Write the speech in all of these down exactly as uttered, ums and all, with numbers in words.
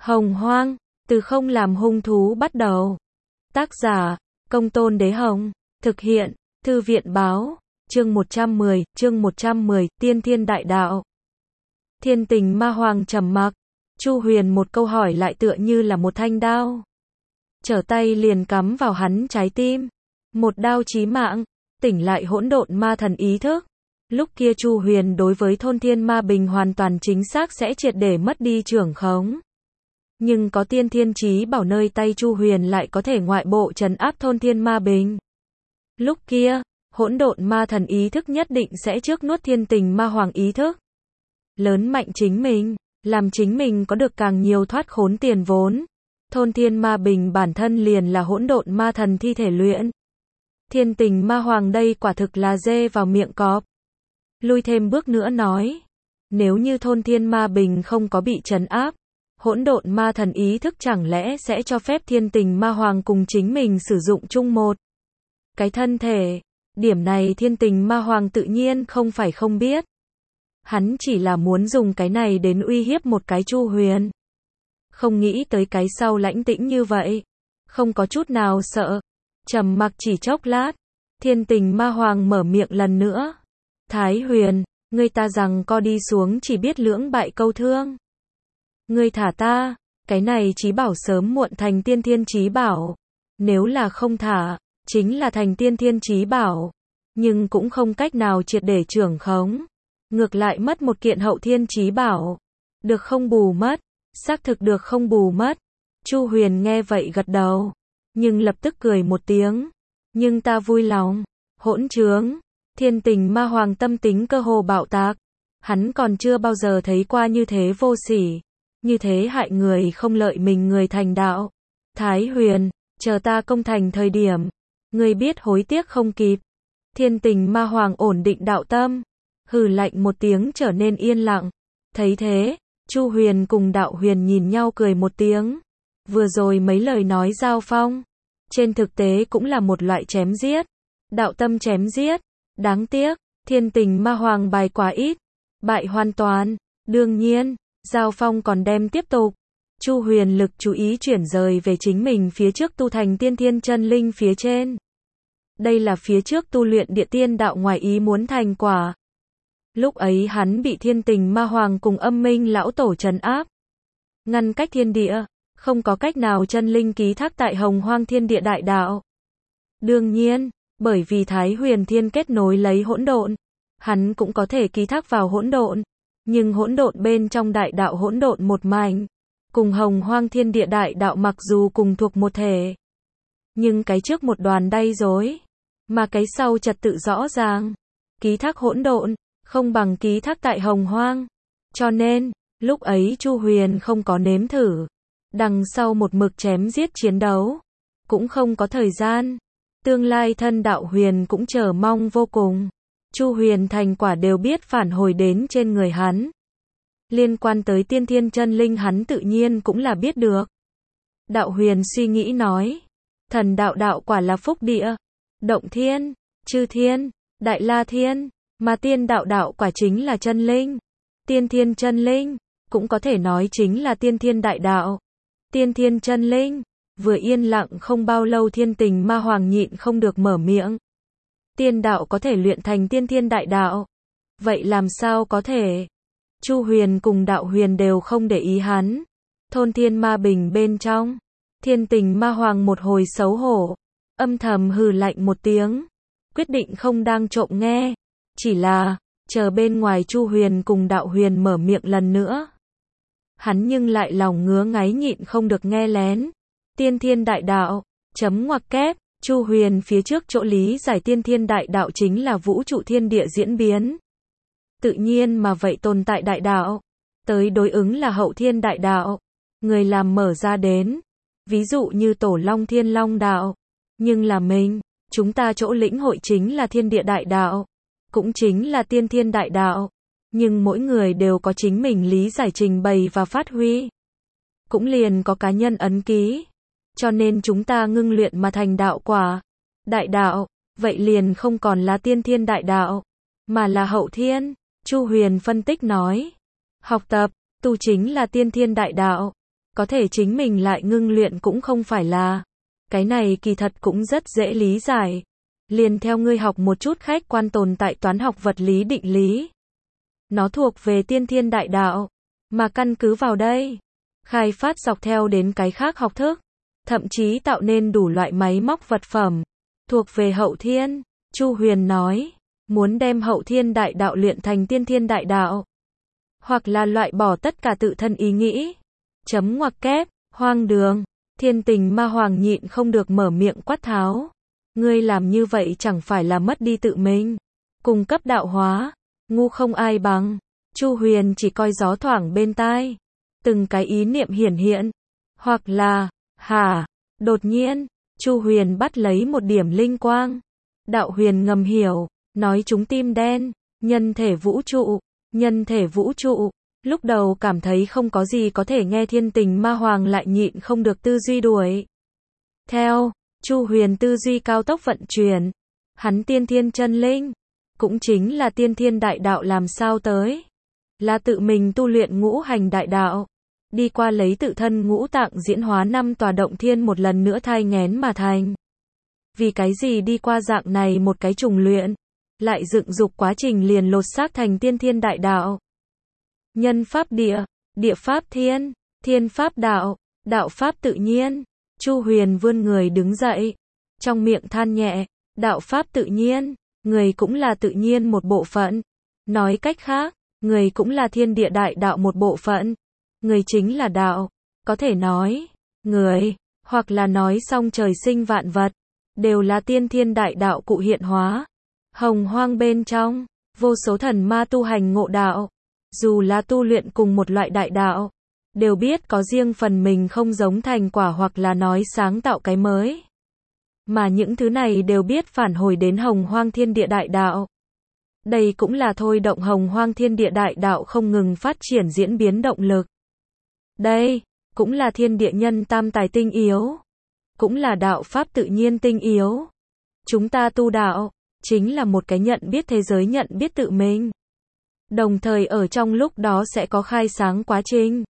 Hồng Hoang, từ không làm hung thú bắt đầu. Tác giả, Công Tôn Đế Hồng. Thực hiện, Thư viện Báo. Chương một trăm mười, chương một trăm mười, Tiên Thiên Đại Đạo. Thiên Tình Ma Hoàng trầm mặc. Chu Huyền một câu hỏi lại tựa như là một thanh đao. Trở tay liền cắm vào hắn trái tim. Một đao chí mạng, tỉnh lại hỗn độn ma thần ý thức. Lúc kia Chu Huyền đối với thôn thiên ma bình hoàn toàn chính xác sẽ triệt để mất đi trưởng khống. Nhưng có tiên thiên chí bảo nơi tay Chu Huyền lại có thể ngoại bộ trấn áp thôn thiên ma bình. Lúc kia, hỗn độn ma thần ý thức nhất định sẽ trước nuốt thiên tình ma hoàng ý thức. Lớn mạnh chính mình, làm chính mình có được càng nhiều thoát khốn tiền vốn. Thôn thiên ma bình bản thân liền là hỗn độn ma thần thi thể luyện. Thiên tình ma hoàng đây quả thực là dê vào miệng cọp. Lui thêm bước nữa nói, nếu như thôn thiên ma bình không có bị trấn áp, hỗn độn ma thần ý thức chẳng lẽ sẽ cho phép thiên tình ma hoàng cùng chính mình sử dụng chung một cái thân thể. Điểm này thiên tình ma hoàng tự nhiên không phải không biết. Hắn chỉ là muốn dùng cái này đến uy hiếp một cái Chu Huyền. Không nghĩ tới cái sau lãnh tĩnh như vậy. Không có chút nào sợ. Trầm mặc chỉ chốc lát. Thiên tình ma hoàng mở miệng lần nữa. Thái Huyền, ngươi ta rằng co đi xuống chỉ biết lưỡng bại câu thương. Ngươi thả ta, cái này chí bảo sớm muộn thành tiên thiên chí bảo. Nếu là không thả, chính là thành tiên thiên chí bảo. Nhưng cũng không cách nào triệt để trưởng khống. Ngược lại mất một kiện hậu thiên chí bảo. Được không bù mất, xác thực được không bù mất. Chu Huyền nghe vậy gật đầu. Nhưng lập tức cười một tiếng. Nhưng ta vui lòng. Hỗn trướng. Thiên tình ma hoàng tâm tính cơ hồ bạo tạc. Hắn còn chưa bao giờ thấy qua như thế vô sỉ. Như thế hại người không lợi mình người thành đạo. Thái Huyền, chờ ta công thành thời điểm. Ngươi biết hối tiếc không kịp. Thiên tình ma hoàng ổn định đạo tâm. Hừ lạnh một tiếng trở nên yên lặng. Thấy thế, Chu Huyền cùng đạo huyền nhìn nhau cười một tiếng. Vừa rồi mấy lời nói giao phong. Trên thực tế cũng là một loại chém giết. Đạo tâm chém giết. Đáng tiếc, thiên tình ma hoàng bài quá ít. Bại hoàn toàn. Đương nhiên, giao phong còn đem tiếp tục. Chu Huyền lực chú ý chuyển rời về chính mình phía trước tu thành tiên thiên chân linh phía trên. Đây là phía trước tu luyện địa tiên đạo ngoài ý muốn thành quả. Lúc ấy hắn bị thiên tình ma hoàng cùng âm minh lão tổ trấn áp. Ngăn cách thiên địa, không có cách nào chân linh ký thác tại hồng hoang thiên địa đại đạo. Đương nhiên, bởi vì Thái Huyền Thiên kết nối lấy hỗn độn, hắn cũng có thể ký thác vào hỗn độn. Nhưng hỗn độn bên trong đại đạo hỗn độn một mảnh, cùng hồng hoang thiên địa đại đạo mặc dù cùng thuộc một thể. Nhưng cái trước một đoàn đay rối, mà cái sau trật tự rõ ràng. Ký thác hỗn độn, không bằng ký thác tại hồng hoang. Cho nên, lúc ấy Chu Huyền không có nếm thử. Đằng sau một mực chém giết chiến đấu, cũng không có thời gian. Tương lai thân đạo huyền cũng chờ mong vô cùng. Chu Huyền thành quả đều biết phản hồi đến trên người hắn. Liên quan tới tiên thiên chân linh hắn tự nhiên cũng là biết được. Đạo huyền suy nghĩ nói. Thần đạo đạo quả là phúc địa. Động thiên, chư thiên, đại la thiên. Mà tiên đạo đạo quả chính là chân linh. Tiên thiên chân linh, cũng có thể nói chính là tiên thiên đại đạo. Tiên thiên chân linh. Vừa yên lặng không bao lâu thiên tình ma hoàng nhịn không được mở miệng. Tiên đạo có thể luyện thành tiên thiên đại đạo. Vậy làm sao có thể? Chu Huyền cùng đạo huyền đều không để ý hắn. Thôn thiên ma bình bên trong. Thiên tình ma hoàng một hồi xấu hổ. Âm thầm hừ lạnh một tiếng. Quyết định không đang trộm nghe. Chỉ là, chờ bên ngoài Chu Huyền cùng đạo huyền mở miệng lần nữa. Hắn nhưng lại lòng ngứa ngáy nhịn không được nghe lén. Tiên thiên đại đạo, chấm ngoặc kép, Chu Huyền phía trước chỗ lý giải tiên thiên đại đạo chính là vũ trụ thiên địa diễn biến. Tự nhiên mà vậy tồn tại đại đạo, tới đối ứng là hậu thiên đại đạo, người làm mở ra đến, ví dụ như tổ long thiên long đạo, nhưng là mình, chúng ta chỗ lĩnh hội chính là thiên địa đại đạo, cũng chính là tiên thiên đại đạo, nhưng mỗi người đều có chính mình lý giải trình bày và phát huy, cũng liền có cá nhân ấn ký. Cho nên chúng ta ngưng luyện mà thành đạo quả. Đại đạo, vậy liền không còn là tiên thiên đại đạo, mà là hậu thiên. Chu Huyền phân tích nói. Học tập, tu chính là tiên thiên đại đạo. có thể chính mình lại ngưng luyện cũng không phải là. Cái này kỳ thật cũng rất dễ lý giải. Liền theo ngươi học một chút khách quan tồn tại toán học vật lý định lý. Nó thuộc về tiên thiên đại đạo, mà căn cứ vào đây, khai phát dọc theo đến cái khác học thức, thậm chí tạo nên đủ loại máy móc vật phẩm, thuộc về hậu thiên. Chu Huyền nói, muốn đem hậu thiên đại đạo luyện thành tiên thiên đại đạo, hoặc là loại bỏ tất cả tự thân ý nghĩ. Chấm ngoặc kép, hoang đường. Thiên Tình Ma Hoàng nhịn không được mở miệng quát tháo. Ngươi làm như vậy chẳng phải là mất đi tự mình, cung cấp đạo hóa, ngu không ai bằng. Chu Huyền chỉ coi gió thoảng bên tai, từng cái ý niệm hiển hiện, hoặc là, hả, đột nhiên, Chu Huyền bắt lấy một điểm linh quang. Đạo Huyền ngầm hiểu, nói chúng tim đen, nhân thể vũ trụ, nhân thể vũ trụ. Lúc đầu cảm thấy không có gì có thể nghe Thiên Tình Ma Hoàng lại nhịn không được tư duy đuổi theo. Chu Huyền tư duy cao tốc vận chuyển, hắn tiên thiên chân linh, cũng chính là tiên thiên đại đạo làm sao tới, là tự mình tu luyện ngũ hành đại đạo, đi qua lấy tự thân ngũ tạng diễn hóa năm tòa động thiên một lần nữa thai nghén mà thành. Vì cái gì đi qua dạng này một cái trùng luyện, lại dựng dục quá trình liền lột xác thành tiên thiên đại đạo. Nhân pháp địa, địa pháp thiên, thiên pháp đạo, đạo pháp tự nhiên. Chu Huyền vươn người đứng dậy, trong miệng than nhẹ, đạo pháp tự nhiên, người cũng là tự nhiên một bộ phận. Nói cách khác, người cũng là thiên địa đại đạo một bộ phận. Người chính là đạo, có thể nói, người, hoặc là nói song trời sinh vạn vật, đều là tiên thiên đại đạo cụ hiện hóa. Hồng hoang bên trong, vô số thần ma tu hành ngộ đạo, dù là tu luyện cùng một loại đại đạo, đều biết có riêng phần mình không giống thành quả hoặc là nói sáng tạo cái mới. Mà những thứ này đều biết phản hồi đến hồng hoang thiên địa đại đạo. Đây cũng là thôi động hồng hoang thiên địa đại đạo không ngừng phát triển diễn biến động lực. Đây, cũng là thiên địa nhân tam tài tinh yếu. Cũng là đạo pháp tự nhiên tinh yếu. Chúng ta tu đạo, chính là một cái nhận biết thế giới nhận biết tự mình. Đồng thời ở trong lúc đó sẽ có khai sáng quá trình.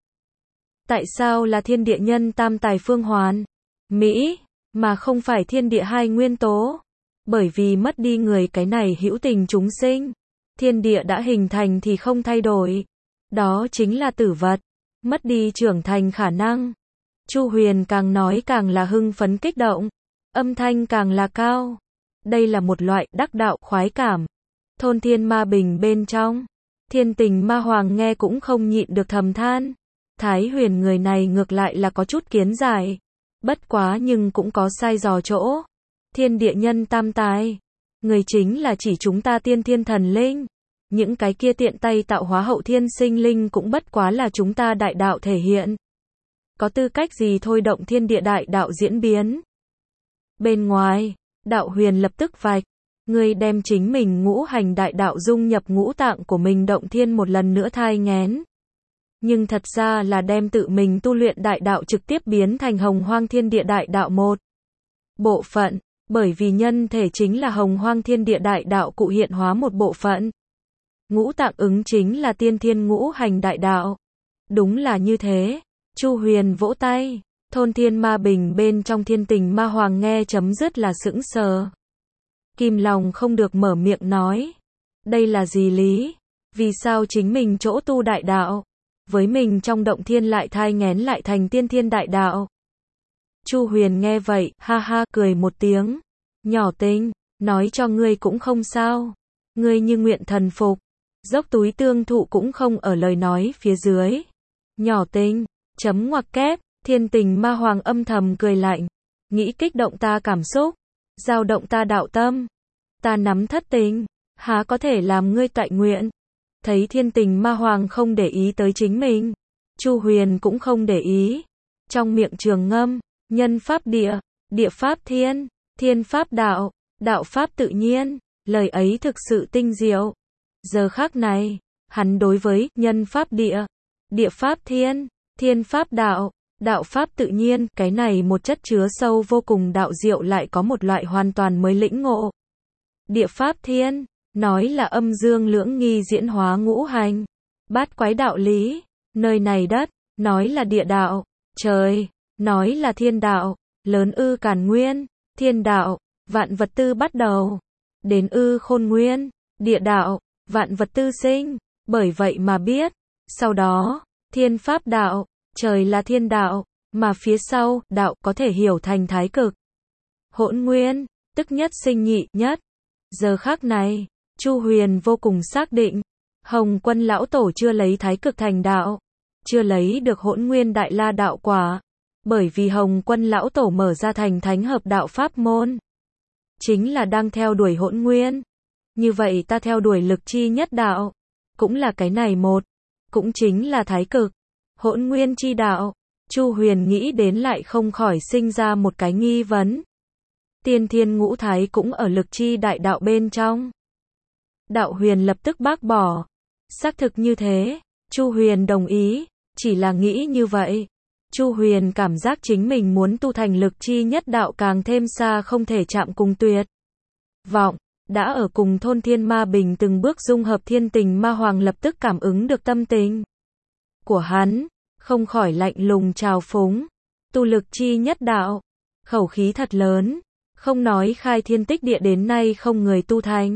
Tại sao là thiên địa nhân tam tài phương hoàn, Mỹ, mà không phải thiên địa hai nguyên tố? Bởi vì mất đi người cái này hữu tình chúng sinh. Thiên địa đã hình thành thì không thay đổi. Đó chính là tử vật. Mất đi trưởng thành khả năng. Chu Huyền càng nói càng là hưng phấn kích động. Âm thanh càng là cao. Đây là một loại đắc đạo khoái cảm. Thôn Thiên Ma Bình bên trong, Thiên Tình Ma Hoàng nghe cũng không nhịn được thầm than. Thái Huyền người này ngược lại là có chút kiến giải. Bất quá nhưng cũng có sai dò chỗ. Thiên địa nhân tam tài, người chính là chỉ chúng ta tiên thiên thần linh. Những cái kia tiện tay tạo hóa hậu thiên sinh linh cũng bất quá là chúng ta đại đạo thể hiện. Có tư cách gì thôi động thiên địa đại đạo diễn biến? Bên ngoài, Đạo Huyền lập tức vạch. Ngươi đem chính mình ngũ hành đại đạo dung nhập ngũ tạng của mình động thiên một lần nữa thai nghén. Nhưng thật ra là đem tự mình tu luyện đại đạo trực tiếp biến thành hồng hoang thiên địa đại đạo một bộ phận, bởi vì nhân thể chính là hồng hoang thiên địa đại đạo cụ hiện hóa một bộ phận. Ngũ tạng ứng chính là tiên thiên ngũ hành đại đạo. Đúng là như thế. Chu Huyền vỗ tay. Thôn Thiên Ma Bình bên trong Thiên Tình Ma Hoàng nghe chấm dứt là sững sờ. Kim lòng không được mở miệng nói. Đây là gì lý? Vì sao chính mình chỗ tu đại đạo, với mình trong động thiên lại thai nghén lại thành tiên thiên đại đạo? Chu Huyền nghe vậy, ha ha, cười một tiếng. Nhỏ Tinh, nói cho ngươi cũng không sao. Ngươi như nguyện thần phục. Dốc túi tương thụ cũng không ở lời nói phía dưới. Nhỏ Tinh, chấm ngoặc kép, Thiên Tình Ma Hoàng âm thầm cười lạnh. Nghĩ kích động ta cảm xúc, dao động ta đạo tâm. Ta nắm thất tình, há có thể làm ngươi toại nguyện? Thấy Thiên Tình Ma Hoàng không để ý tới chính mình, Chu Huyền cũng không để ý. Trong miệng trường ngâm, nhân pháp địa, địa pháp thiên, thiên pháp đạo, đạo pháp tự nhiên. Lời ấy thực sự tinh diệu. Giờ khắc này, hắn đối với nhân pháp địa, địa pháp thiên, thiên pháp đạo, đạo pháp tự nhiên, cái này một chất chứa sâu vô cùng đạo diệu lại có một loại hoàn toàn mới lĩnh ngộ. Địa pháp thiên, nói là âm dương lưỡng nghi diễn hóa ngũ hành, bát quái đạo lý. Nơi này đất, nói là địa đạo, Trời, nói là thiên đạo, lớn ư càn nguyên, thiên đạo, vạn vật tư bắt đầu, đến ư khôn nguyên, địa đạo, vạn vật tư sinh, bởi vậy mà biết, sau đó, thiên pháp đạo, trời là thiên đạo, mà phía sau, đạo có thể hiểu thành thái cực. Hỗn nguyên, tức nhất sinh nhị nhất. Giờ khắc này, Chu Huyền vô cùng xác định, Hồng Quân lão tổ chưa lấy thái cực thành đạo, chưa lấy được hỗn nguyên đại la đạo quả, bởi vì Hồng Quân lão tổ mở ra thành thánh hợp đạo pháp môn, chính là đang theo đuổi hỗn nguyên. Như vậy ta theo đuổi lực chi nhất đạo, cũng là cái này một, cũng chính là thái cực, hỗn nguyên chi đạo. Chu Huyền nghĩ đến lại không khỏi sinh ra một cái nghi vấn. Tiên thiên ngũ thái cũng ở lực chi đại đạo bên trong. Đạo Huyền lập tức bác bỏ. Xác thực như thế, Chu Huyền đồng ý, chỉ là nghĩ như vậy. Chu Huyền cảm giác chính mình muốn tu thành lực chi nhất đạo càng thêm xa không thể chạm cùng tuyệt vọng. Đã ở cùng thôn Thiên Ma Bình từng bước dung hợp thiên tình ma hoàng lập tức cảm ứng được tâm tình của hắn, không khỏi lạnh lùng trào phúng. Tu lực chi nhất đạo, khẩu khí thật lớn, không nói khai thiên tích địa đến nay không người tu thành.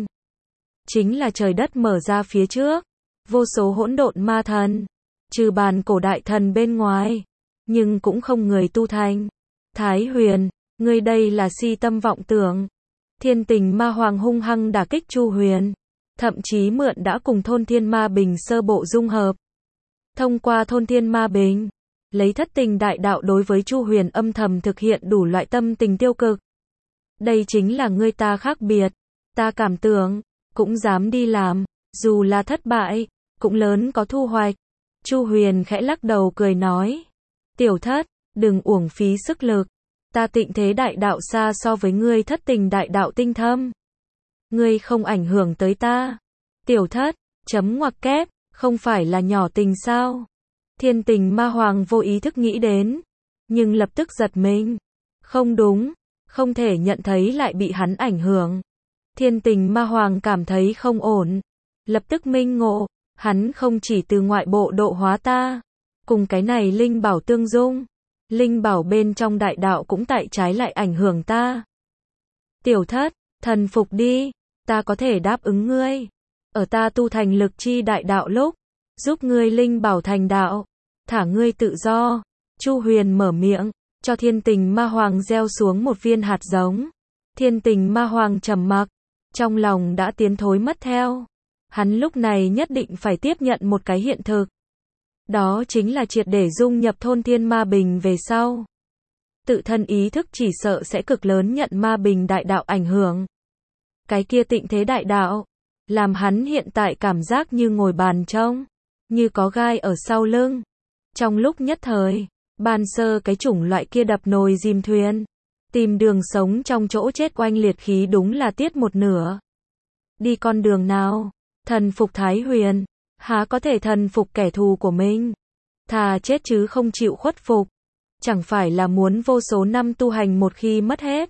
Chính là trời đất mở ra phía trước, vô số hỗn độn ma thần, trừ bàn cổ đại thần bên ngoài, nhưng cũng không người tu thành. Thái Huyền, ngươi đây là si tâm vọng tưởng. Thiên tình ma hoàng hung hăng đả kích Chu Huyền, thậm chí mượn đã cùng thôn Thiên Ma Bình sơ bộ dung hợp. Thông qua thôn Thiên Ma Bình, lấy thất tình đại đạo đối với Chu Huyền âm thầm thực hiện đủ loại tâm tình tiêu cực. Đây chính là ngươi ta khác biệt, ta cảm tưởng, cũng dám đi làm, dù là thất bại, cũng lớn có thu hoạch. Chu Huyền khẽ lắc đầu cười nói, tiểu thất, đừng uổng phí sức lực, ta tịnh thế đại đạo xa so với ngươi thất tình đại đạo tinh thâm. Ngươi không ảnh hưởng tới ta. Tiểu thất, chấm ngoặc kép, không phải là nhỏ tình sao? Thiên tình ma hoàng vô ý thức nghĩ đến, nhưng lập tức giật mình. Không đúng, không thể nhận thấy lại bị hắn ảnh hưởng. Thiên tình ma hoàng cảm thấy không ổn, lập tức minh ngộ, hắn không chỉ từ ngoại bộ độ hóa ta, cùng cái này linh bảo tương dung, linh bảo bên trong đại đạo cũng tại trái lại ảnh hưởng ta. Tiểu thất, thần phục đi, ta có thể đáp ứng ngươi, ở ta tu thành lực chi đại đạo lúc, giúp ngươi linh bảo thành đạo, thả ngươi tự do. Chu Huyền mở miệng, cho thiên tình ma hoàng gieo xuống một viên hạt giống. Thiên tình ma hoàng trầm mặc, trong lòng đã tiến thối mất theo. Hắn lúc này nhất định phải tiếp nhận một cái hiện thực. Đó chính là triệt để dung nhập thôn Thiên Ma Bình về sau. Tự thân ý thức chỉ sợ sẽ cực lớn nhận Ma Bình đại đạo ảnh hưởng. Cái kia tịnh thế đại đạo, làm hắn hiện tại cảm giác như ngồi bàn trông, như có gai ở sau lưng. Trong lúc nhất thời, ban sơ cái chủng loại kia đập nồi dìm thuyền, tìm đường sống trong chỗ chết oanh liệt khí đúng là tiết một nửa. Đi con đường nào? Thần phục Thái Huyền, há có thể thần phục kẻ thù của mình? Thà chết chứ không chịu khuất phục. Chẳng phải là muốn vô số năm tu hành một khi mất hết.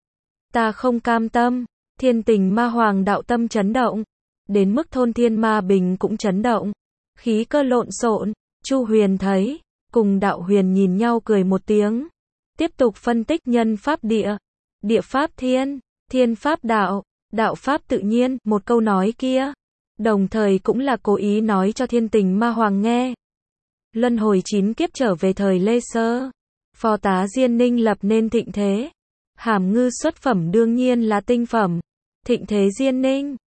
Ta không cam tâm. Thiên tình ma hoàng đạo tâm chấn động, đến mức thôn Thiên Ma Bình cũng chấn động. Khí cơ lộn xộn. Chu Huyền thấy, cùng đạo huyền nhìn nhau cười một tiếng. Tiếp tục phân tích nhân pháp địa, địa pháp thiên, thiên pháp đạo, đạo pháp tự nhiên, một câu nói kia. Đồng thời cũng là cố ý nói cho thiên tình ma hoàng nghe. Luân hồi chín kiếp trở về thời Lê Sơ, phò tá Diên Ninh lập nên thịnh thế. Hàm ngư xuất phẩm đương nhiên là tinh phẩm. Thịnh thế Diên Ninh,